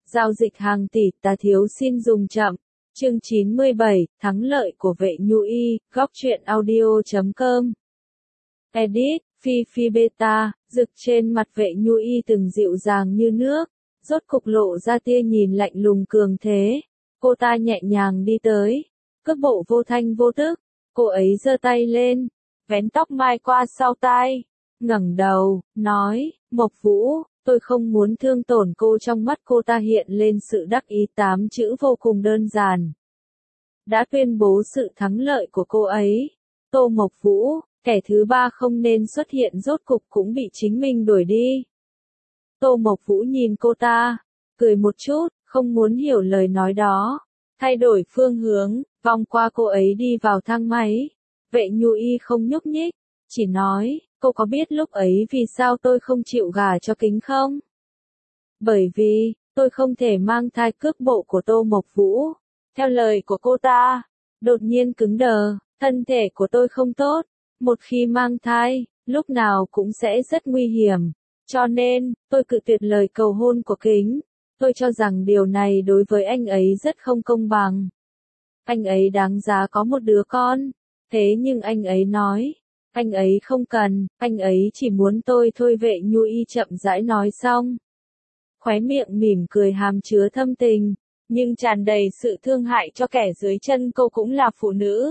Giao dịch hàng tỷ, ta thiếu xin dùng chậm. Chương 97, thắng lợi của Vệ Nhu Y, góc truyện audio.com. Edit, Phi Beta, rực trên mặt Vệ Nhu Y từng dịu dàng như nước, rốt cục lộ ra tia nhìn lạnh lùng cường thế. Cô ta nhẹ nhàng đi tới, cước bộ vô thanh vô tức, cô ấy giơ tay lên, vén tóc mai qua sau tai, ngẩng đầu, nói, Mộc Vũ, tôi không muốn thương tổn cô. Trong mắt cô ta hiện lên sự đắc ý, 8 chữ vô cùng đơn giản. Đã tuyên bố sự thắng lợi của cô ấy. Tô Mộc Vũ, kẻ thứ ba không nên xuất hiện rốt cục cũng bị chính mình đuổi đi. Tô Mộc Vũ nhìn cô ta, cười một chút, không muốn hiểu lời nói đó. Thay đổi phương hướng, vòng qua cô ấy đi vào thang máy. Vệ Nhu Y không nhúc nhích, chỉ nói, cô có biết lúc ấy vì sao tôi không chịu gả cho Kính không? Bởi vì, tôi không thể mang thai. Cước bộ của Tô Mộc Vũ, theo lời của cô ta, đột nhiên cứng đờ, thân thể của tôi không tốt, một khi mang thai, lúc nào cũng sẽ rất nguy hiểm, cho nên, tôi cự tuyệt lời cầu hôn của Kính. Tôi cho rằng điều này đối với anh ấy rất không công bằng. Anh ấy đáng giá có một đứa con, thế nhưng anh ấy nói, anh ấy không cần, anh ấy chỉ muốn tôi thôi. Vệ Nhu Y chậm rãi nói xong, khóe miệng mỉm cười hàm chứa thâm tình, nhưng tràn đầy sự thương hại cho kẻ dưới chân cô cũng là phụ nữ.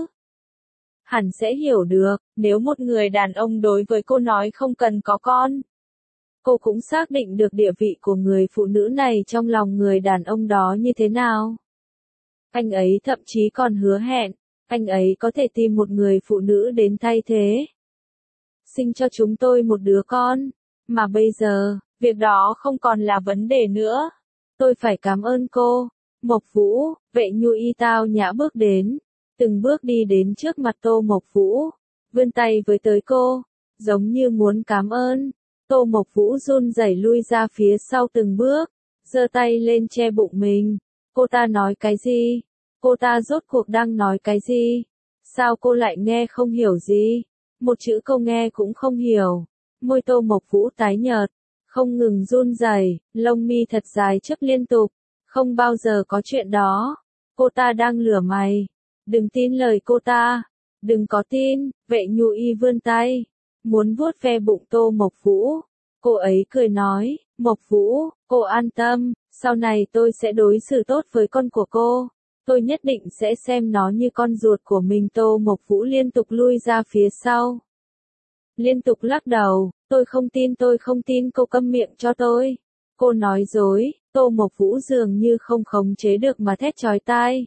Hẳn sẽ hiểu được, nếu một người đàn ông đối với cô nói không cần có con, cô cũng xác định được địa vị của người phụ nữ này trong lòng người đàn ông đó như thế nào. Anh ấy thậm chí còn hứa hẹn, anh ấy có thể tìm một người phụ nữ đến thay thế, sinh cho chúng tôi một đứa con, mà bây giờ, việc đó không còn là vấn đề nữa. Tôi phải cảm ơn cô, Mộc Vũ. Vệ Nhu Y tao nhã bước đến, từng bước đi đến trước mặt Tô Mộc Vũ, vươn tay với tới cô, giống như muốn cảm ơn. Tô Mộc Vũ run rẩy lui ra phía sau từng bước, giơ tay lên che bụng mình. Cô ta nói cái gì? Cô ta rốt cuộc đang nói cái gì? Sao cô lại nghe không hiểu gì? Một chữ câu nghe cũng không hiểu. Môi Tô Mộc Vũ tái nhợt, không ngừng run rẩy, lông mi thật dài chớp liên tục. Không bao giờ có chuyện đó. Cô ta đang lừa mày. Đừng tin lời cô ta. Đừng có tin. Vệ Nhu Y vươn tay, muốn vuốt ve bụng Tô Mộc Vũ. Cô ấy cười nói, Mộc Vũ, cô an tâm, sau này tôi sẽ đối xử tốt với con của cô. Tôi nhất định sẽ xem nó như con ruột của mình. Tô Mộc Vũ liên tục lui ra phía sau, liên tục lắc đầu, tôi không tin. Cô câm miệng cho tôi. Cô nói dối. Tô Mộc Vũ dường như không khống chế được mà thét chói tai.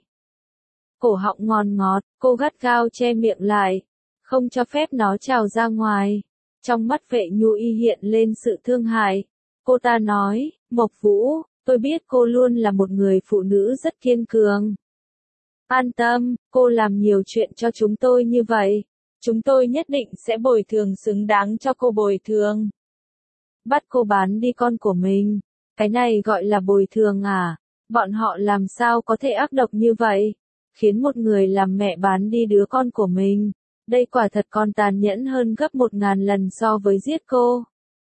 Cổ họng ngon ngọt, cô gắt gao che miệng lại, không cho phép nó trào ra ngoài. Trong mắt Vệ Nhu Y hiện lên sự thương hại. Cô ta nói, Mộc Vũ, tôi biết cô luôn là một người phụ nữ rất kiên cường. An tâm, cô làm nhiều chuyện cho chúng tôi như vậy. Chúng tôi nhất định sẽ bồi thường xứng đáng cho cô bồi thường. Bắt cô bán đi con của mình. Cái này gọi là bồi thường à? Bọn họ làm sao có thể ác độc như vậy? Khiến một người làm mẹ bán đi đứa con của mình. Đây quả thật còn tàn nhẫn hơn gấp 1000 lần so với giết cô.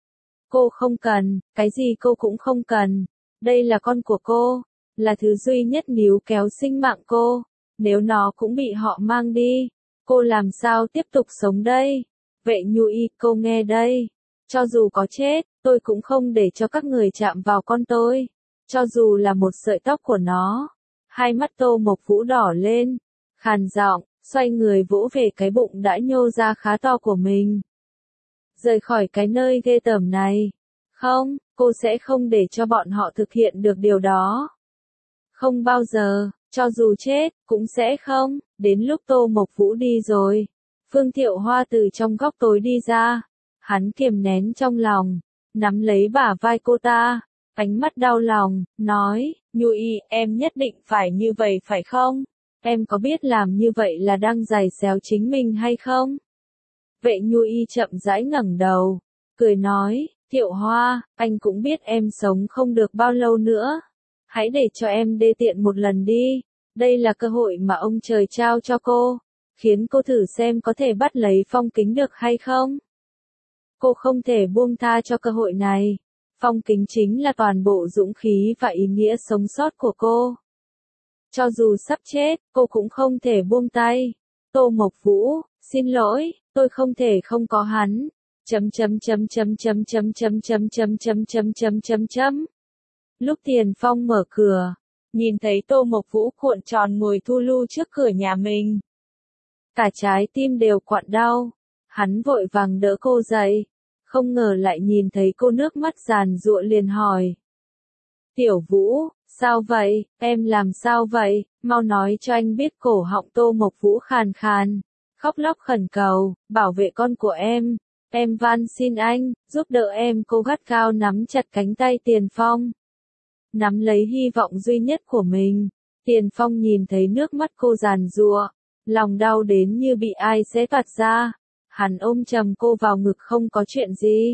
Cô không cần, cái gì cô cũng không cần. Đây là con của cô, là thứ duy nhất níu kéo sinh mạng cô. Nếu nó cũng bị họ mang đi, cô làm sao tiếp tục sống đây? Vệ Nhu Y, cô nghe đây. Cho dù có chết, tôi cũng không để cho các người chạm vào con tôi. Cho dù là một sợi tóc của nó. Hai mắt Tô Mộc Vũ đỏ lên, khàn giọng, xoay người vỗ về cái bụng đã nhô ra khá to của mình. Rời khỏi cái nơi ghê tởm này. Không, cô sẽ không để cho bọn họ thực hiện được điều đó. Không bao giờ, cho dù chết, cũng sẽ không. Đến lúc Tô Mộc Vũ đi rồi, Phương Thiệu Hoa từ trong góc tối đi ra. Hắn kiềm nén trong lòng, nắm lấy bả vai cô ta, ánh mắt đau lòng, nói, Nhu Y, em nhất định phải như vậy phải không? Em có biết làm như vậy là đang giày xéo chính mình hay không? Vệ Nhu Y chậm rãi ngẩng đầu, cười nói, Thiệu Hoa, anh cũng biết em sống không được bao lâu nữa. Hãy để cho em đê tiện một lần đi. Đây là cơ hội mà ông trời trao cho cô, khiến cô thử xem có thể bắt lấy Phong Kính được hay không. Cô không thể buông tha cho cơ hội này. Phong Kính chính là toàn bộ dũng khí và ý nghĩa sống sót của cô. Cho dù sắp chết, cô cũng không thể buông tay. Tô Mộc Vũ, xin lỗi, tôi không thể không có hắn. Lúc Tiền Phong mở cửa, nhìn thấy Tô Mộc Vũ cuộn tròn ngồi thu lu trước cửa nhà mình. Cả trái tim đều quặn đau. Hắn vội vàng đỡ cô dậy. Không ngờ lại nhìn thấy cô nước mắt giàn giụa liền hỏi. Tiểu Vũ, sao vậy, em làm sao vậy, mau nói cho anh biết. Cổ họng Tô Mộc Vũ khàn khàn, khóc lóc khẩn cầu, bảo vệ con của em van xin anh, giúp đỡ em. Cô gắt gao nắm chặt cánh tay Tiền Phong. Nắm lấy hy vọng duy nhất của mình. Tiền Phong nhìn thấy nước mắt cô giàn giụa, lòng đau đến như bị ai xé toạc ra. Hắn ôm chầm cô vào ngực. Không có chuyện gì.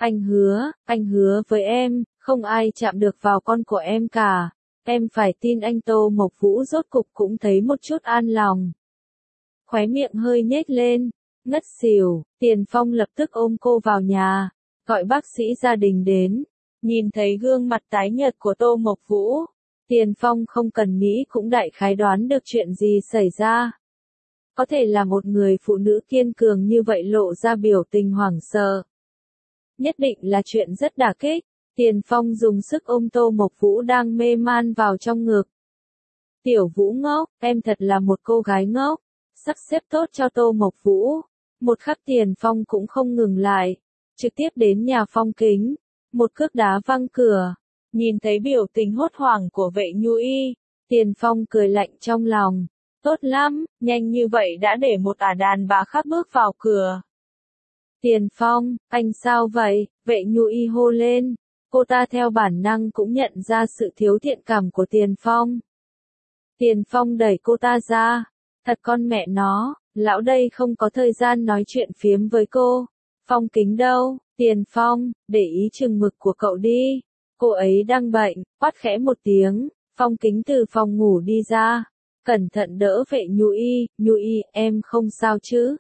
Anh hứa với em, không ai chạm được vào con của em cả. Em phải tin anh. Tô Mộc Vũ rốt cục cũng thấy một chút an lòng. Khóe miệng hơi nhếch lên, ngất xỉu. Tiền Phong lập tức ôm cô vào nhà, gọi bác sĩ gia đình đến. Nhìn thấy gương mặt tái nhợt của Tô Mộc Vũ, Tiền Phong không cần nghĩ cũng đại khái đoán được chuyện gì xảy ra. Có thể là một người phụ nữ kiên cường như vậy lộ ra biểu tình hoảng sợ. Nhất định là chuyện rất đả kích. Tiền Phong dùng sức ôm Tô Mộc Vũ đang mê man vào trong ngực. Tiểu Vũ ngốc, em thật là một cô gái ngốc. Sắp xếp tốt cho Tô Mộc Vũ. Một khắc Tiền Phong cũng không ngừng lại. Trực tiếp đến nhà Phong Kính. Một cước đá văng cửa. Nhìn thấy biểu tình hốt hoảng của Vệ Nhu Y, Tiền Phong cười lạnh trong lòng. Tốt lắm, nhanh như vậy đã để một đàn bà khác bước vào cửa. Tiền Phong, anh sao vậy? Vệ Nhu Y hô lên. Cô ta theo bản năng cũng nhận ra sự thiếu thiện cảm của Tiền Phong. Tiền Phong đẩy cô ta ra. Thật con mẹ nó, lão đây không có thời gian nói chuyện phiếm với cô. Phong Kính đâu? Tiền Phong, để ý chừng mực của cậu đi. Cô ấy đang bệnh. Quát khẽ một tiếng, Phong Kính từ phòng ngủ đi ra. Cẩn thận đỡ Vệ Nhu Y. Nhu Y, em không sao chứ?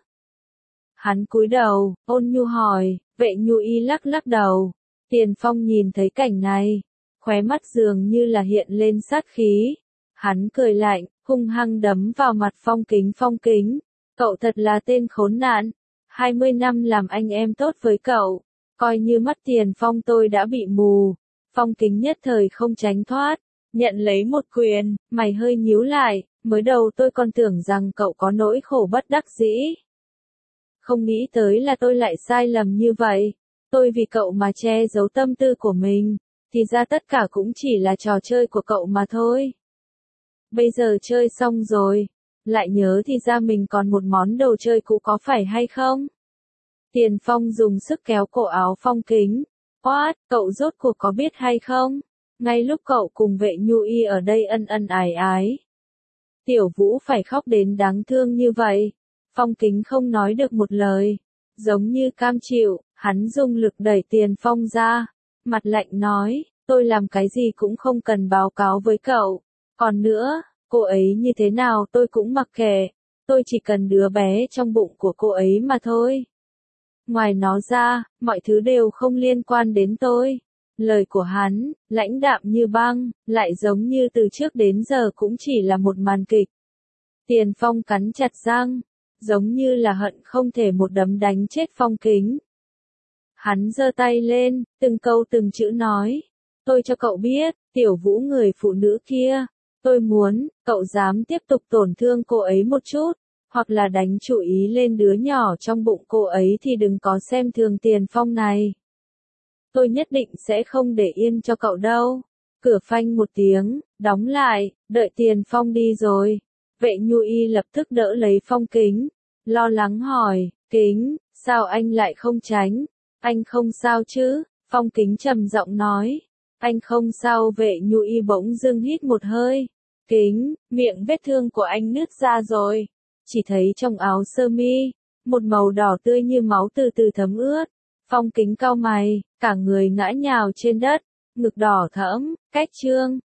Hắn cúi đầu, ôn nhu hỏi. Vệ Nhu Y lắc lắc đầu. Tiền Phong nhìn thấy cảnh này, khóe mắt dường như là hiện lên sát khí. Hắn cười lạnh, hung hăng đấm vào mặt Phong Kính. Phong Kính, cậu thật là tên khốn nạn. 20 năm làm anh em tốt với cậu, coi như mắt Tiền Phong tôi đã bị mù. Phong Kính nhất thời không tránh thoát, nhận lấy một quyền, mày hơi nhíu lại, mới đầu tôi còn tưởng rằng cậu có nỗi khổ bất đắc dĩ. Không nghĩ tới là tôi lại sai lầm như vậy. Tôi vì cậu mà che giấu tâm tư của mình, thì ra tất cả cũng chỉ là trò chơi của cậu mà thôi. Bây giờ chơi xong rồi, lại nhớ thì ra mình còn một món đồ chơi cũ có phải hay không? Tiền Phong dùng sức kéo cổ áo Phong Kính. What, cậu rốt cuộc có biết hay không? Ngay lúc cậu cùng Vệ Nhu Y ở đây ân ân ái ái, Tiểu Vũ phải khóc đến đáng thương như vậy. Phong Kính không nói được một lời, giống như cam chịu. Hắn dùng lực đẩy Tiền Phong ra, mặt lạnh nói, tôi làm cái gì cũng không cần báo cáo với cậu. Còn nữa, cô ấy như thế nào tôi cũng mặc kệ, tôi chỉ cần đứa bé trong bụng của cô ấy mà thôi. Ngoài nó ra, mọi thứ đều không liên quan đến tôi. Lời của hắn, lãnh đạm như băng, lại giống như từ trước đến giờ cũng chỉ là một màn kịch. Tiền Phong cắn chặt răng, giống như là hận không thể một đấm đánh chết Phong Kính. Hắn giơ tay lên, từng câu từng chữ nói. Tôi cho cậu biết, Tiểu Vũ người phụ nữ kia. Tôi muốn, cậu dám tiếp tục tổn thương cô ấy một chút, hoặc là đánh chú ý lên đứa nhỏ trong bụng cô ấy thì đừng có xem thường Tiền Phong này. Tôi nhất định sẽ không để yên cho cậu đâu. Cửa phanh một tiếng, đóng lại, đợi Tiền Phong đi rồi. Vệ Nhu Y lập tức đỡ lấy Phong Kính, lo lắng hỏi, Kính, sao anh lại không tránh? Anh không sao chứ? Phong Kính trầm giọng nói, anh không sao. Vệ Nhu Y bỗng dưng hít một hơi. Kính, miệng vết thương của anh nứt ra rồi. Chỉ thấy trong áo sơ mi, một màu đỏ tươi như máu từ từ thấm ướt. Phong Kính cau mày, cả người ngã nhào trên đất, ngực đỏ thẫm, cách trương.